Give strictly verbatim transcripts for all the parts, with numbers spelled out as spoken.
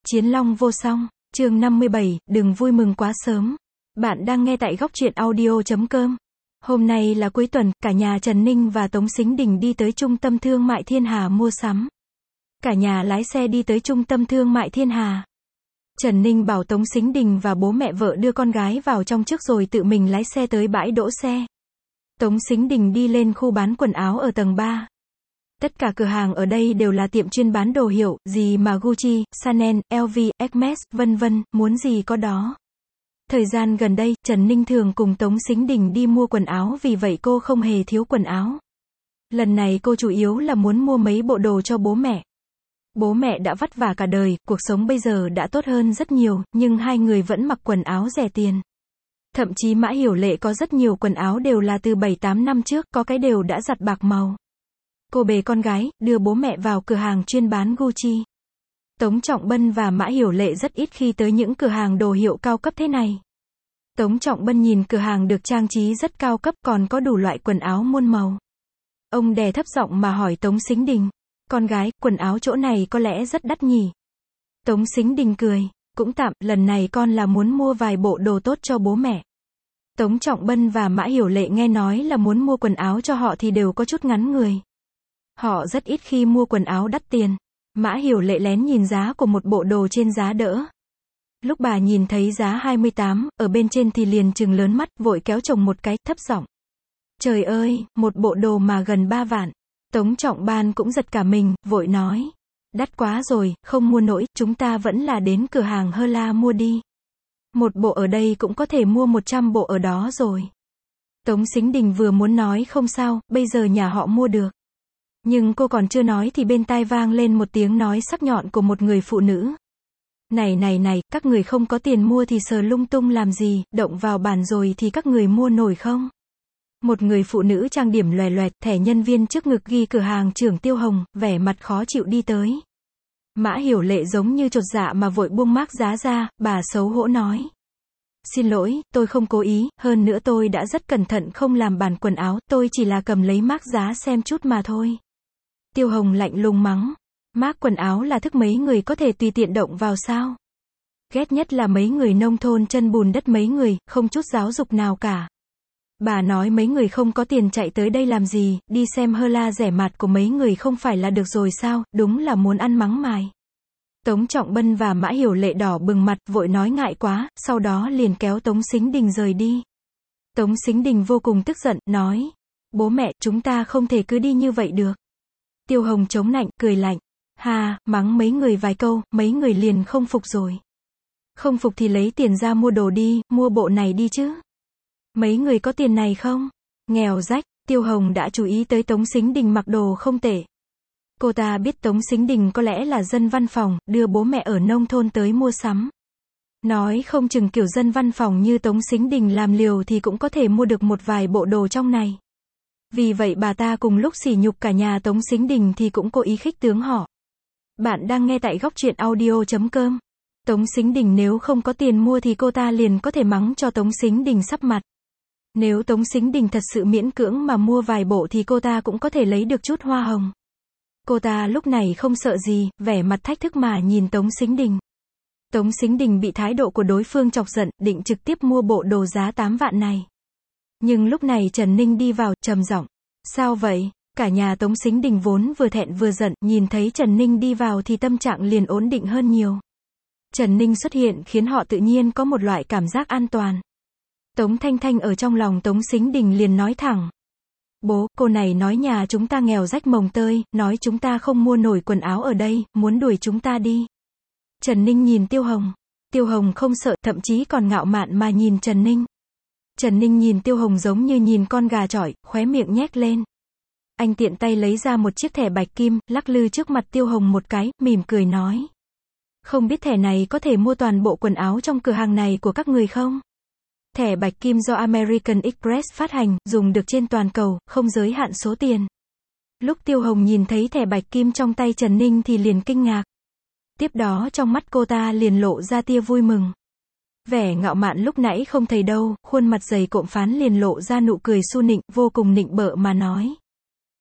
Chiến Long vô song, chương năm mươi bảy, đừng vui mừng quá sớm. Bạn đang nghe tại góc truyện audio chấm com. Hôm nay là cuối tuần, cả nhà Trần Ninh và Tống Sính Đình đi tới trung tâm thương mại Thiên Hà mua sắm. Cả nhà lái xe đi tới trung tâm thương mại Thiên Hà. Trần Ninh bảo Tống Sính Đình và bố mẹ vợ đưa con gái vào trong trước rồi tự mình lái xe tới bãi đỗ xe. Tống Sính Đình đi lên khu bán quần áo ở tầng ba. Tất cả cửa hàng ở đây đều là tiệm chuyên bán đồ hiệu, gì mà Gucci, Chanel, L V, Hermes, vân vân, muốn gì có đó. Thời gian gần đây, Trần Ninh thường cùng Tống Sính Đình đi mua quần áo vì vậy cô không hề thiếu quần áo. Lần này cô chủ yếu là muốn mua mấy bộ đồ cho bố mẹ. Bố mẹ đã vất vả cả đời, cuộc sống bây giờ đã tốt hơn rất nhiều, nhưng hai người vẫn mặc quần áo rẻ tiền. Thậm chí Mã Hiểu Lệ có rất nhiều quần áo đều là từ bảy tám năm trước, có cái đều đã giặt bạc màu. Cô bế con gái, đưa bố mẹ vào cửa hàng chuyên bán Gucci. Tống Trọng Bân và Mã Hiểu Lệ rất ít khi tới những cửa hàng đồ hiệu cao cấp thế này. Tống Trọng Bân nhìn cửa hàng được trang trí rất cao cấp còn có đủ loại quần áo muôn màu. Ông đè thấp giọng mà hỏi Tống Sính Đình. Con gái, quần áo chỗ này có lẽ rất đắt nhỉ? Tống Sính Đình cười. Cũng tạm, lần này con là muốn mua vài bộ đồ tốt cho bố mẹ. Tống Trọng Bân và Mã Hiểu Lệ nghe nói là muốn mua quần áo cho họ thì đều có chút ngắn người. Họ rất ít khi mua quần áo đắt tiền. Mã Hiểu Lệ lén nhìn giá của một bộ đồ trên giá đỡ. Lúc bà nhìn thấy giá hai mươi tám, ở bên trên thì liền trừng lớn mắt, vội kéo chồng một cái, thấp giọng. Trời ơi, một bộ đồ mà gần ba vạn. Tống Trọng Ban cũng giật cả mình, vội nói. Đắt quá rồi, không mua nổi, chúng ta vẫn là đến cửa hàng Hơ La mua đi. Một bộ ở đây cũng có thể mua một trăm bộ ở đó rồi. Tống Sính Đình vừa muốn nói không sao, bây giờ nhà họ mua được. Nhưng cô còn chưa nói thì bên tai vang lên một tiếng nói sắc nhọn của một người phụ nữ. Này này này, các người không có tiền mua thì sờ lung tung làm gì, động vào bàn rồi thì các người mua nổi không? Một người phụ nữ trang điểm loè loẹt, thẻ nhân viên trước ngực ghi cửa hàng trưởng Tiêu Hồng, vẻ mặt khó chịu đi tới. Mã Hiểu Lệ giống như chột dạ mà vội buông mác giá ra, bà xấu hổ nói. Xin lỗi, tôi không cố ý, hơn nữa tôi đã rất cẩn thận không làm bàn quần áo, tôi chỉ là cầm lấy mác giá xem chút mà thôi. Tiêu Hồng lạnh lùng mắng. Mác quần áo là thức mấy người có thể tùy tiện động vào sao? Ghét nhất là mấy người nông thôn chân bùn đất mấy người, không chút giáo dục nào cả. Bà nói mấy người không có tiền chạy tới đây làm gì, đi xem Hơ La rẻ mạt của mấy người không phải là được rồi sao, đúng là muốn ăn mắng mài. Tống Trọng Bân và Mã Hiểu Lệ đỏ bừng mặt, vội nói ngại quá, sau đó liền kéo Tống Sính Đình rời đi. Tống Sính Đình vô cùng tức giận, nói. Bố mẹ, chúng ta không thể cứ đi như vậy được. Tiêu Hồng chống nạnh, cười lạnh. Ha, mắng mấy người vài câu, mấy người liền không phục rồi. Không phục thì lấy tiền ra mua đồ đi, mua bộ này đi chứ. Mấy người có tiền này không? Nghèo rách, Tiêu Hồng đã chú ý tới Tống Sính Đình mặc đồ không tệ. Cô ta biết Tống Sính Đình có lẽ là dân văn phòng, đưa bố mẹ ở nông thôn tới mua sắm. Nói không chừng kiểu dân văn phòng như Tống Sính Đình làm liều thì cũng có thể mua được một vài bộ đồ trong này. Vì vậy bà ta cùng lúc sỉ nhục cả nhà Tống Sính Đình thì cũng cố ý khích tướng họ. Bạn đang nghe tại góc truyện audio chấm com. Tống Sính Đình nếu không có tiền mua thì cô ta liền có thể mắng cho Tống Sính Đình sắp mặt. Nếu Tống Sính Đình thật sự miễn cưỡng mà mua vài bộ thì cô ta cũng có thể lấy được chút hoa hồng. Cô ta lúc này không sợ gì, vẻ mặt thách thức mà nhìn Tống Sính Đình. Tống Sính Đình bị thái độ của đối phương chọc giận, định trực tiếp mua bộ đồ giá tám vạn này. Nhưng lúc này Trần Ninh đi vào, trầm giọng. Sao vậy? Cả nhà Tống Sính Đình vốn vừa thẹn vừa giận, nhìn thấy Trần Ninh đi vào thì tâm trạng liền ổn định hơn nhiều. Trần Ninh xuất hiện khiến họ tự nhiên có một loại cảm giác an toàn. Tống Thanh Thanh ở trong lòng Tống Sính Đình liền nói thẳng. Bố, cô này nói nhà chúng ta nghèo rách mồng tơi, nói chúng ta không mua nổi quần áo ở đây, muốn đuổi chúng ta đi. Trần Ninh nhìn Tiêu Hồng. Tiêu Hồng không sợ, thậm chí còn ngạo mạn mà nhìn Trần Ninh. Trần Ninh nhìn Tiêu Hồng giống như nhìn con gà chọi, khóe miệng nhếch lên. Anh tiện tay lấy ra một chiếc thẻ bạch kim, lắc lư trước mặt Tiêu Hồng một cái, mỉm cười nói. Không biết thẻ này có thể mua toàn bộ quần áo trong cửa hàng này của các người không? Thẻ bạch kim do American Express phát hành, dùng được trên toàn cầu, không giới hạn số tiền. Lúc Tiêu Hồng nhìn thấy thẻ bạch kim trong tay Trần Ninh thì liền kinh ngạc. Tiếp đó trong mắt cô ta liền lộ ra tia vui mừng. Vẻ ngạo mạn lúc nãy không thấy đâu, khuôn mặt dày cộm phán liền lộ ra nụ cười su nịnh, vô cùng nịnh bợ mà nói.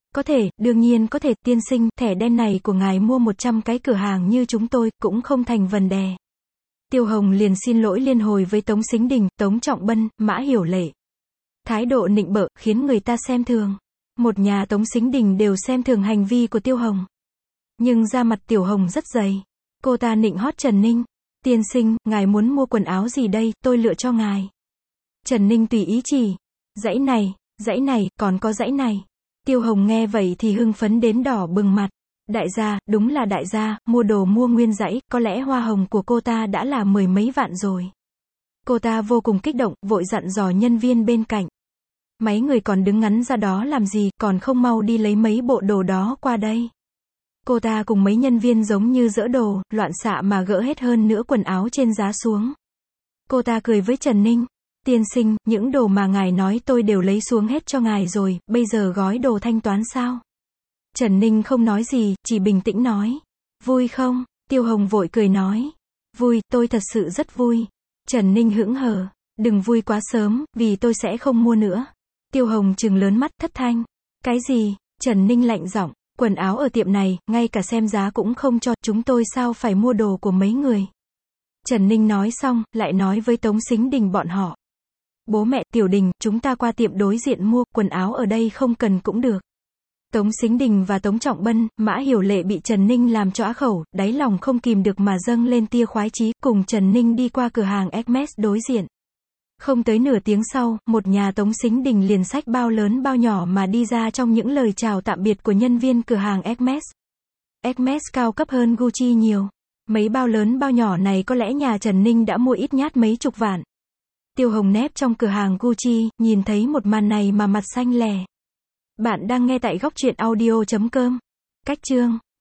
Có thể, đương nhiên có thể, tiên sinh, thẻ đen này của ngài mua một trăm cái cửa hàng như chúng tôi, cũng không thành vấn đề. Tiêu Hồng liền xin lỗi liên hồi với Tống Sính Đình, Tống Trọng Bân, Mã Hiểu Lệ. Thái độ nịnh bợ, khiến người ta xem thường. Một nhà Tống Sính Đình đều xem thường hành vi của Tiêu Hồng. Nhưng da mặt Tiểu Hồng rất dày. Cô ta nịnh hót Trần Ninh. Tiên sinh, ngài muốn mua quần áo gì đây, tôi lựa cho ngài. Trần Ninh tùy ý chỉ. Dãy này, dãy này, còn có dãy này. Tiêu Hồng nghe vậy thì hưng phấn đến đỏ bừng mặt. Đại gia, đúng là đại gia, mua đồ mua nguyên dãy, có lẽ hoa hồng của cô ta đã là mười mấy vạn rồi. Cô ta vô cùng kích động, vội dặn dò nhân viên bên cạnh. Mấy người còn đứng ngắn ra đó làm gì, còn không mau đi lấy mấy bộ đồ đó qua đây. Cô ta cùng mấy nhân viên giống như dỡ đồ, loạn xạ mà gỡ hết hơn nữa quần áo trên giá xuống. Cô ta cười với Trần Ninh. Tiên sinh, những đồ mà ngài nói tôi đều lấy xuống hết cho ngài rồi, bây giờ gói đồ thanh toán sao? Trần Ninh không nói gì, chỉ bình tĩnh nói. Vui không? Tiêu Hồng vội cười nói. Vui, tôi thật sự rất vui. Trần Ninh hững hờ. Đừng vui quá sớm, vì tôi sẽ không mua nữa. Tiêu Hồng trừng lớn mắt, thất thanh. Cái gì? Trần Ninh lạnh giọng. Quần áo ở tiệm này, ngay cả xem giá cũng không cho, chúng tôi sao phải mua đồ của mấy người? Trần Ninh nói xong, lại nói với Tống Sính Đình bọn họ. Bố mẹ, Tiểu Đình, chúng ta qua tiệm đối diện mua, quần áo ở đây không cần cũng được. Tống Sính Đình và Tống Trọng Bân, Mã Hiểu Lệ bị Trần Ninh làm cho á khẩu, đáy lòng không kìm được mà dâng lên tia khoái chí, cùng Trần Ninh đi qua cửa hàng Hermes đối diện. Không tới nửa tiếng sau, một nhà Tống Sính Đình liền xách bao lớn bao nhỏ mà đi ra trong những lời chào tạm biệt của nhân viên cửa hàng Hermes. Hermes cao cấp hơn Gucci nhiều. Mấy bao lớn bao nhỏ này có lẽ nhà Trần Ninh đã mua ít nhát mấy chục vạn. Tiêu Hồng nép trong cửa hàng Gucci, nhìn thấy một màn này mà mặt xanh lè. Bạn đang nghe tại góc truyện audio chấm com. Cách chương